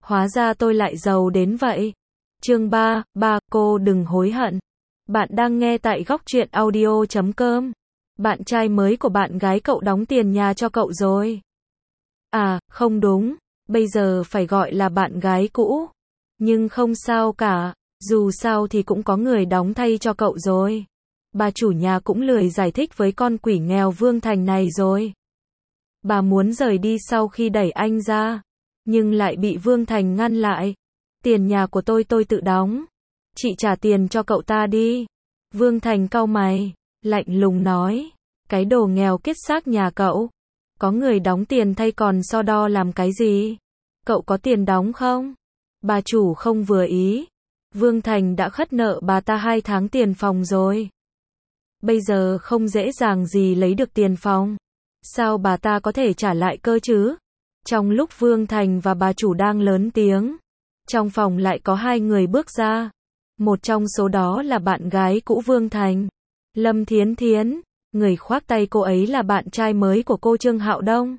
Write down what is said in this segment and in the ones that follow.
Hóa ra tôi lại giàu đến vậy. Chương 3, cô đừng hối hận. Bạn đang nghe tại góc truyện audio.com. Bạn trai mới của bạn gái cậu đóng tiền nhà cho cậu rồi. À, không đúng, bây giờ phải gọi là bạn gái cũ. Nhưng không sao cả, dù sao thì cũng có người đóng thay cho cậu rồi. Bà chủ nhà cũng lười giải thích với con quỷ nghèo Vương Thành này rồi. Bà muốn rời đi sau khi đẩy anh ra, nhưng lại bị Vương Thành ngăn lại. Tiền nhà của tôi tự đóng. Chị trả tiền cho cậu ta đi. Vương Thành cau mày, lạnh lùng nói. Cái đồ nghèo kiết xác nhà cậu. Có người đóng tiền thay còn so đo làm cái gì? Cậu có tiền đóng không? Bà chủ không vừa ý. Vương Thành đã khất nợ bà ta 2 tháng tiền phòng rồi. Bây giờ không dễ dàng gì lấy được tiền phòng. Sao bà ta có thể trả lại cơ chứ? Trong lúc Vương Thành và bà chủ đang lớn tiếng, trong phòng lại có 2 người bước ra. Một trong số đó là bạn gái cũ Vương Thành, Lâm Thiến Thiến. Người khoác tay cô ấy là bạn trai mới của cô Trương Hạo Đông.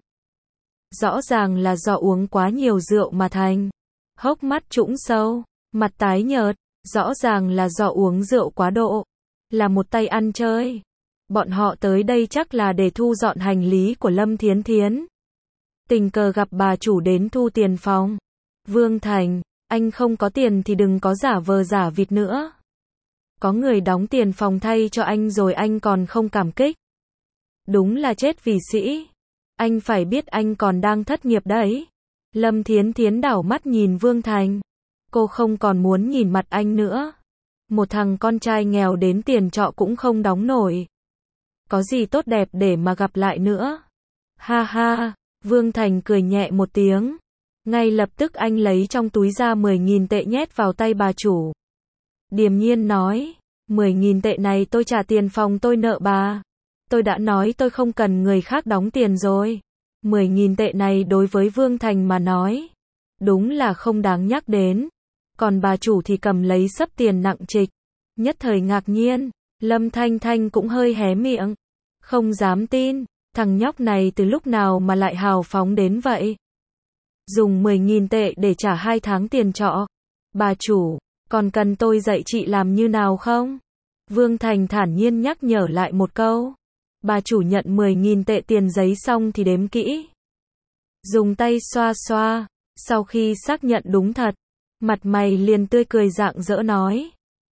Rõ ràng là do uống quá nhiều rượu mà thành. Hốc mắt trũng sâu, mặt tái nhợt, rõ ràng là do uống rượu quá độ. Là một tay ăn chơi. Bọn họ tới đây chắc là để thu dọn hành lý của Lâm Thiến Thiến. Tình cờ gặp bà chủ đến thu tiền phòng. Vương Thành, anh không có tiền thì đừng có giả vờ giả vịt nữa. Có người đóng tiền phòng thay cho anh rồi anh còn không cảm kích. Đúng là chết vì sĩ. Anh phải biết anh còn đang thất nghiệp đấy. Lâm Thiến Thiến đảo mắt nhìn Vương Thành. Cô không còn muốn nhìn mặt anh nữa. Một thằng con trai nghèo đến tiền trọ cũng không đóng nổi. Có gì tốt đẹp để mà gặp lại nữa. Ha ha, Vương Thành cười nhẹ một tiếng. Ngay lập tức anh lấy trong túi ra 10.000 tệ nhét vào tay bà chủ. Điềm nhiên nói, 10.000 tệ này tôi trả tiền phòng tôi nợ bà. Tôi đã nói tôi không cần người khác đóng tiền rồi. 10.000 tệ này đối với Vương Thành mà nói, đúng là không đáng nhắc đến. Còn bà chủ thì cầm lấy xấp tiền nặng trịch. Nhất thời ngạc nhiên, Lâm Thanh Thanh cũng hơi hé miệng. Không dám tin, thằng nhóc này từ lúc nào mà lại hào phóng đến vậy. Dùng 10.000 tệ để trả 2 tháng tiền trọ. Bà chủ, còn cần tôi dạy chị làm như nào không? Vương Thành thản nhiên nhắc nhở lại một câu. Bà chủ nhận 10.000 tệ tiền giấy xong thì đếm kỹ. Dùng tay xoa xoa, sau khi xác nhận đúng thật, mặt mày liền tươi cười rạng rỡ nói.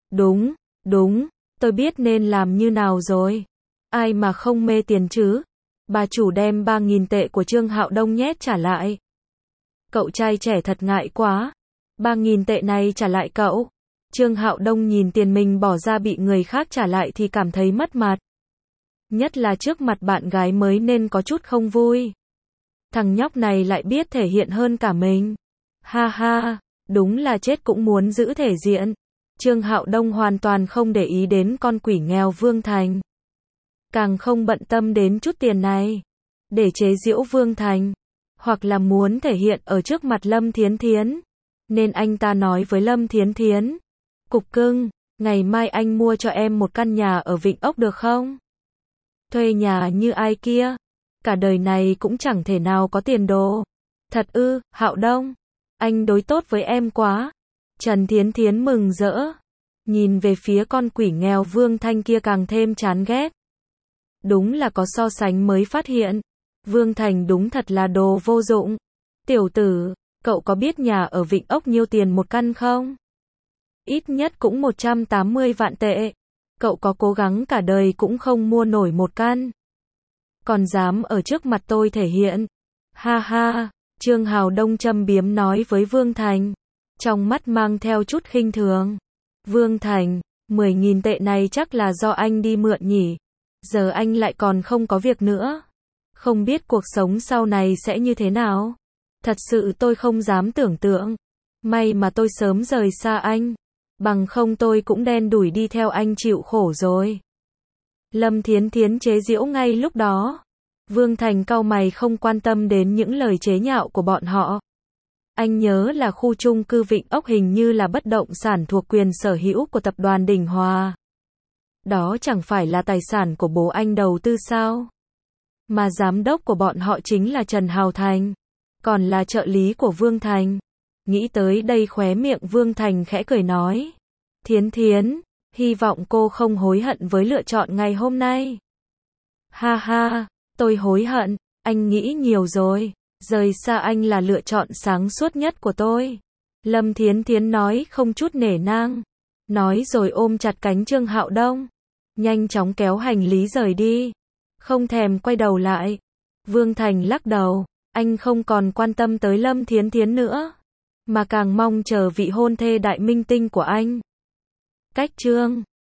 Đúng, tôi biết nên làm như nào rồi. Ai mà không mê tiền chứ? Bà chủ đem 3.000 tệ của Trương Hạo Đông nhét trả lại. Cậu trai trẻ thật ngại quá. 3.000 tệ này trả lại cậu. Trương Hạo Đông nhìn tiền mình bỏ ra bị người khác trả lại thì cảm thấy mất mặt. Nhất là trước mặt bạn gái mới nên có chút không vui. Thằng nhóc này lại biết thể hiện hơn cả mình. Ha ha, đúng là chết cũng muốn giữ thể diện. Trương Hạo Đông hoàn toàn không để ý đến con quỷ nghèo Vương Thành. Càng không bận tâm đến chút tiền này. Để chế giễu Vương Thành. Hoặc là muốn thể hiện ở trước mặt Lâm Thiến Thiến. Nên anh ta nói với Lâm Thiến Thiến. Cục cưng, ngày mai anh mua cho em một căn nhà ở Vịnh Ốc được không? Thuê nhà như ai kia? Cả đời này cũng chẳng thể nào có tiền đồ. Thật ư, Hạo Đông. Anh đối tốt với em quá. Trần Thiến Thiến mừng rỡ. Nhìn về phía con quỷ nghèo Vương Thanh kia càng thêm chán ghét. Đúng là có so sánh mới phát hiện. Vương Thành đúng thật là đồ vô dụng. Tiểu tử, cậu có biết nhà ở Vịnh Ốc nhiêu tiền một căn không? Ít nhất cũng 180 vạn tệ. Cậu có cố gắng cả đời cũng không mua nổi một căn. Còn dám ở trước mặt tôi thể hiện. Ha ha, Trương Hạo Đông châm biếm nói với Vương Thành. Trong mắt mang theo chút khinh thường. Vương Thành, 10.000 tệ này chắc là do anh đi mượn nhỉ. Giờ anh lại còn không có việc nữa. Không biết cuộc sống sau này sẽ như thế nào. Thật sự tôi không dám tưởng tượng. May mà tôi sớm rời xa anh. Bằng không tôi cũng đen đủi đi theo anh chịu khổ rồi. Lâm Thiến Thiến chế giễu ngay lúc đó. Vương Thành cau mày không quan tâm đến những lời chế nhạo của bọn họ. Anh nhớ là khu chung cư Vịnh Ốc hình như là bất động sản thuộc quyền sở hữu của tập đoàn Đình Hòa. Đó chẳng phải là tài sản của bố anh đầu tư sao? Mà giám đốc của bọn họ chính là Trần Hào Thành. Còn là trợ lý của Vương Thành. Nghĩ tới đây khóe miệng Vương Thành khẽ cười nói. Thiến Thiến, hy vọng cô không hối hận với lựa chọn ngày hôm nay. Ha ha, tôi hối hận, anh nghĩ nhiều rồi. Rời xa anh là lựa chọn sáng suốt nhất của tôi. Lâm Thiến Thiến nói không chút nể nang. Nói rồi ôm chặt cánh Trương Hạo Đông. Nhanh chóng kéo hành lý rời đi. Không thèm quay đầu lại. Vương Thành lắc đầu. Anh không còn quan tâm tới Lâm Thiến Thiến nữa. Mà càng mong chờ vị hôn thê đại minh tinh của anh. Cách chương